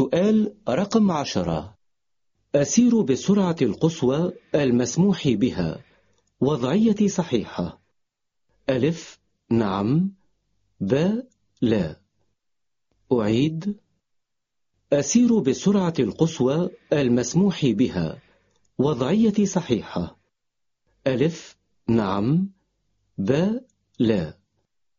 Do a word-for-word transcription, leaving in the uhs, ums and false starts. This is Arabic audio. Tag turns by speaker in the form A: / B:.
A: سؤال رقم عشرة. أسير بالسرعة القصوى المسموح بها. وضعية صحيحة. ألف: نعم. ب: لا. أعيد. أسير بالسرعة القصوى المسموح بها. وضعية صحيحة. ألف: نعم. ب: لا.